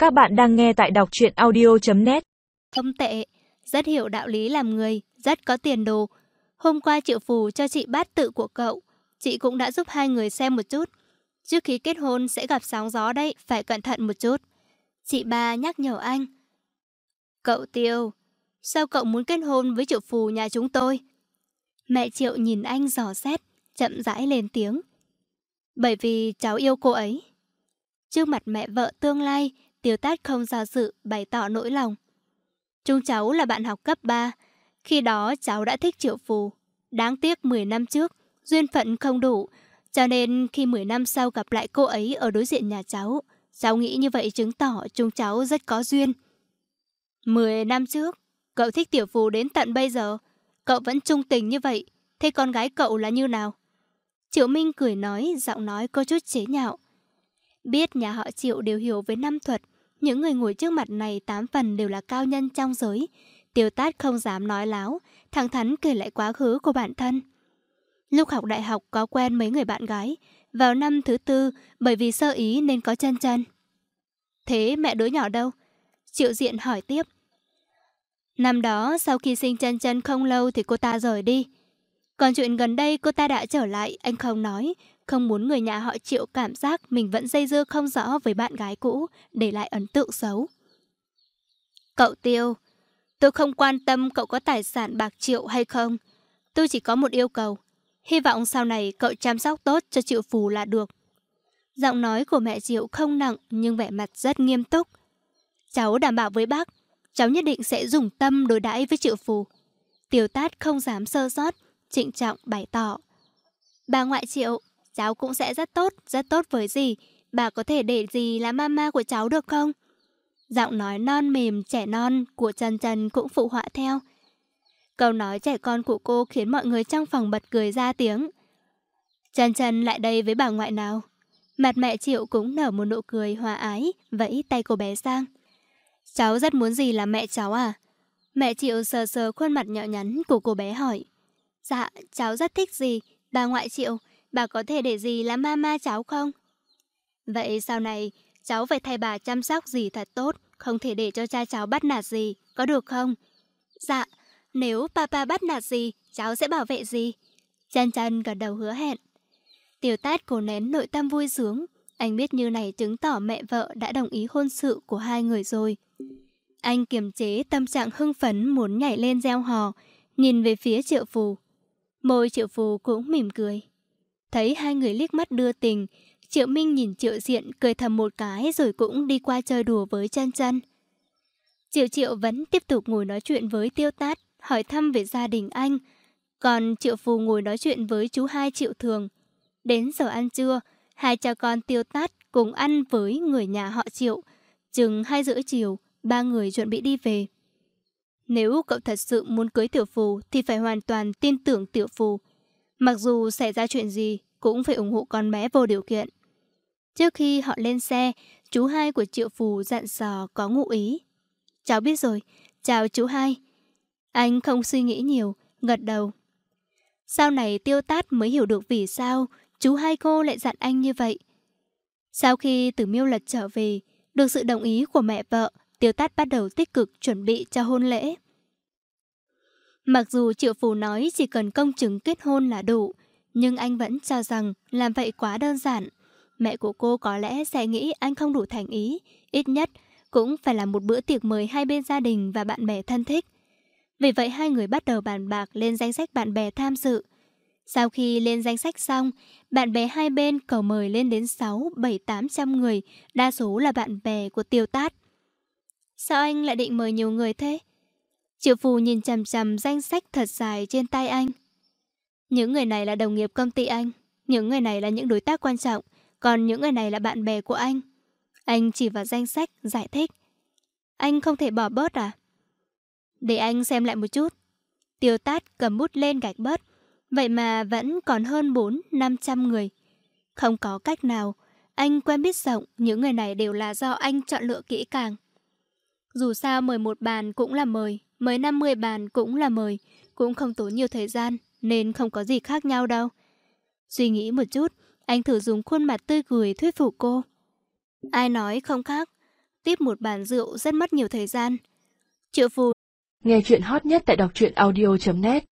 Các bạn đang nghe tại đọc truyện audio.net. Không tệ, rất hiểu đạo lý làm người, rất có tiền đồ. Hôm qua Triệu Phù cho chị bát tự của cậu, chị cũng đã giúp hai người xem một chút. Trước khi kết hôn sẽ gặp sóng gió đấy, phải cẩn thận một chút. Chị ba nhắc nhở anh. Cậu Tiêu, sao cậu muốn kết hôn với Triệu Phù nhà chúng tôi? Mẹ Triệu nhìn anh dò xét, chậm rãi lên tiếng. Bởi vì cháu yêu cô ấy. Trước mặt mẹ vợ tương lai, Tiêu Tát không do dự bày tỏ nỗi lòng. Chúng cháu là bạn học cấp 3. Khi đó cháu đã thích Triệu Phù. Đáng tiếc 10 năm trước, duyên phận không đủ. Cho nên khi 10 năm sau gặp lại cô ấy ở đối diện nhà cháu nghĩ như vậy chứng tỏ chúng cháu rất có duyên. 10 năm trước, cậu thích Tiểu Phù đến tận bây giờ. Cậu vẫn trung tình như vậy. Thế con gái cậu là như nào? Triệu Minh cười nói, giọng nói có chút chế nhạo. Biết nhà họ Triệu đều hiểu với năm thuật. Những người ngồi trước mặt này 8 phần đều là cao nhân trong giới. Tiêu Tát không dám nói láo, thẳng thắn kể lại quá khứ của bản thân. Lúc học đại học có quen mấy người bạn gái. Vào năm thứ 4, bởi vì sơ ý nên có Chân Chân. Thế mẹ đứa nhỏ đâu? Triệu Diện hỏi tiếp. Năm đó sau khi sinh Chân Chân không lâu thì cô ta rời đi. Còn chuyện gần đây cô ta đã trở lại, anh không nói. Không muốn người nhà họ Triệu cảm giác mình vẫn dây dưa không rõ với bạn gái cũ, để lại ấn tượng xấu. Cậu Tiêu, tôi không quan tâm cậu có tài sản bạc triệu hay không. Tôi chỉ có một yêu cầu. Hy vọng sau này cậu chăm sóc tốt cho Triệu Phù là được. Giọng nói của mẹ Triệu không nặng nhưng vẻ mặt rất nghiêm túc. Cháu đảm bảo với bác, cháu nhất định sẽ dùng tâm đối đãi với Triệu Phù. Tiêu Tát không dám sơ sót, trịnh trọng bày tỏ. Bà ngoại Triệu, cháu cũng sẽ rất tốt với dì. Bà có thể để dì là mama của cháu được không? Giọng nói non mềm trẻ non của Chân Chân cũng phụ họa theo. Câu nói trẻ con của cô khiến mọi người trong phòng bật cười ra tiếng. Chân Chân lại đây với bà ngoại nào? Mặt mẹ Triệu cũng nở một nụ cười hòa ái, vẫy tay cô bé sang. Cháu rất muốn dì là mẹ cháu à? Mẹ Triệu sờ sờ khuôn mặt nhỏ nhắn của cô bé hỏi. Dạ, cháu rất thích dì. Bà ngoại Triệu, bà có thể để dì làm mama cháu không? Vậy sau này, cháu phải thay bà chăm sóc dì thật tốt, không thể để cho cha cháu bắt nạt dì, có được không? Dạ, nếu papa bắt nạt dì, cháu sẽ bảo vệ dì. Chân Chân gật đầu hứa hẹn. Tiêu Tát cố nén nội tâm vui sướng. Anh biết như này chứng tỏ mẹ vợ đã đồng ý hôn sự của hai người rồi. Anh kiềm chế tâm trạng hưng phấn muốn nhảy lên reo hò, nhìn về phía Triệu Phù. Môi Triệu Phù cũng mỉm cười. Thấy hai người liếc mắt đưa tình, Triệu Minh nhìn Triệu Diện cười thầm một cái rồi cũng đi qua chơi đùa với Chân Chân. Triệu vẫn tiếp tục ngồi nói chuyện với Tiêu Tát, hỏi thăm về gia đình anh. Còn Triệu Phù ngồi nói chuyện với chú hai Triệu Thường. Đến giờ ăn trưa, hai cha con Tiêu Tát cùng ăn với người nhà họ Triệu. Chừng 2 rưỡi chiều, ba người chuẩn bị đi về. Nếu cậu thật sự muốn cưới Tiểu Phù thì phải hoàn toàn tin tưởng Tiểu Phù. Mặc dù xảy ra chuyện gì cũng phải ủng hộ con bé vô điều kiện. Trước khi họ lên xe, chú hai của Triệu Phù dặn dò có ngụ ý. Cháu biết rồi, chào chú hai. Anh không suy nghĩ nhiều, gật đầu. Sau này Tiêu Tát mới hiểu được vì sao chú hai cô lại dặn anh như vậy. Sau khi từ Miêu Lật trở về, được sự đồng ý của mẹ vợ, Tiêu Tát bắt đầu tích cực chuẩn bị cho hôn lễ. Mặc dù Triệu Phù nói chỉ cần công chứng kết hôn là đủ, nhưng anh vẫn cho rằng làm vậy quá đơn giản. Mẹ của cô có lẽ sẽ nghĩ anh không đủ thành ý, ít nhất cũng phải là một bữa tiệc mời hai bên gia đình và bạn bè thân thích. Vì vậy hai người bắt đầu bàn bạc lên danh sách bạn bè tham dự. Sau khi lên danh sách xong, bạn bè hai bên cầu mời lên đến 6, 7, 800 người, đa số là bạn bè của Tiêu Tát. Sao anh lại định mời nhiều người thế? Triệu Phù nhìn chằm chằm danh sách thật dài trên tay anh. Những người này là đồng nghiệp công ty anh, những người này là những đối tác quan trọng, còn những người này là bạn bè của anh. Anh chỉ vào danh sách giải thích. Anh không thể bỏ bớt à? Để anh xem lại một chút. Tiêu Tát cầm bút lên gạch bớt. Vậy mà vẫn còn hơn 400-500 người. Không có cách nào. Anh quen biết rộng, những người này đều là do anh chọn lựa kỹ càng. Dù sao mời một bàn cũng là mời, mời 50 bàn cũng là mời, cũng không tốn nhiều thời gian, nên không có gì khác nhau đâu. Suy nghĩ một chút, anh thử dùng khuôn mặt tươi cười thuyết phục cô. Ai nói không khác? tiếp một bàn rượu rất mất nhiều thời gian. Triệu Phù Nghe chuyện hot nhất tại đọc truyện audio.net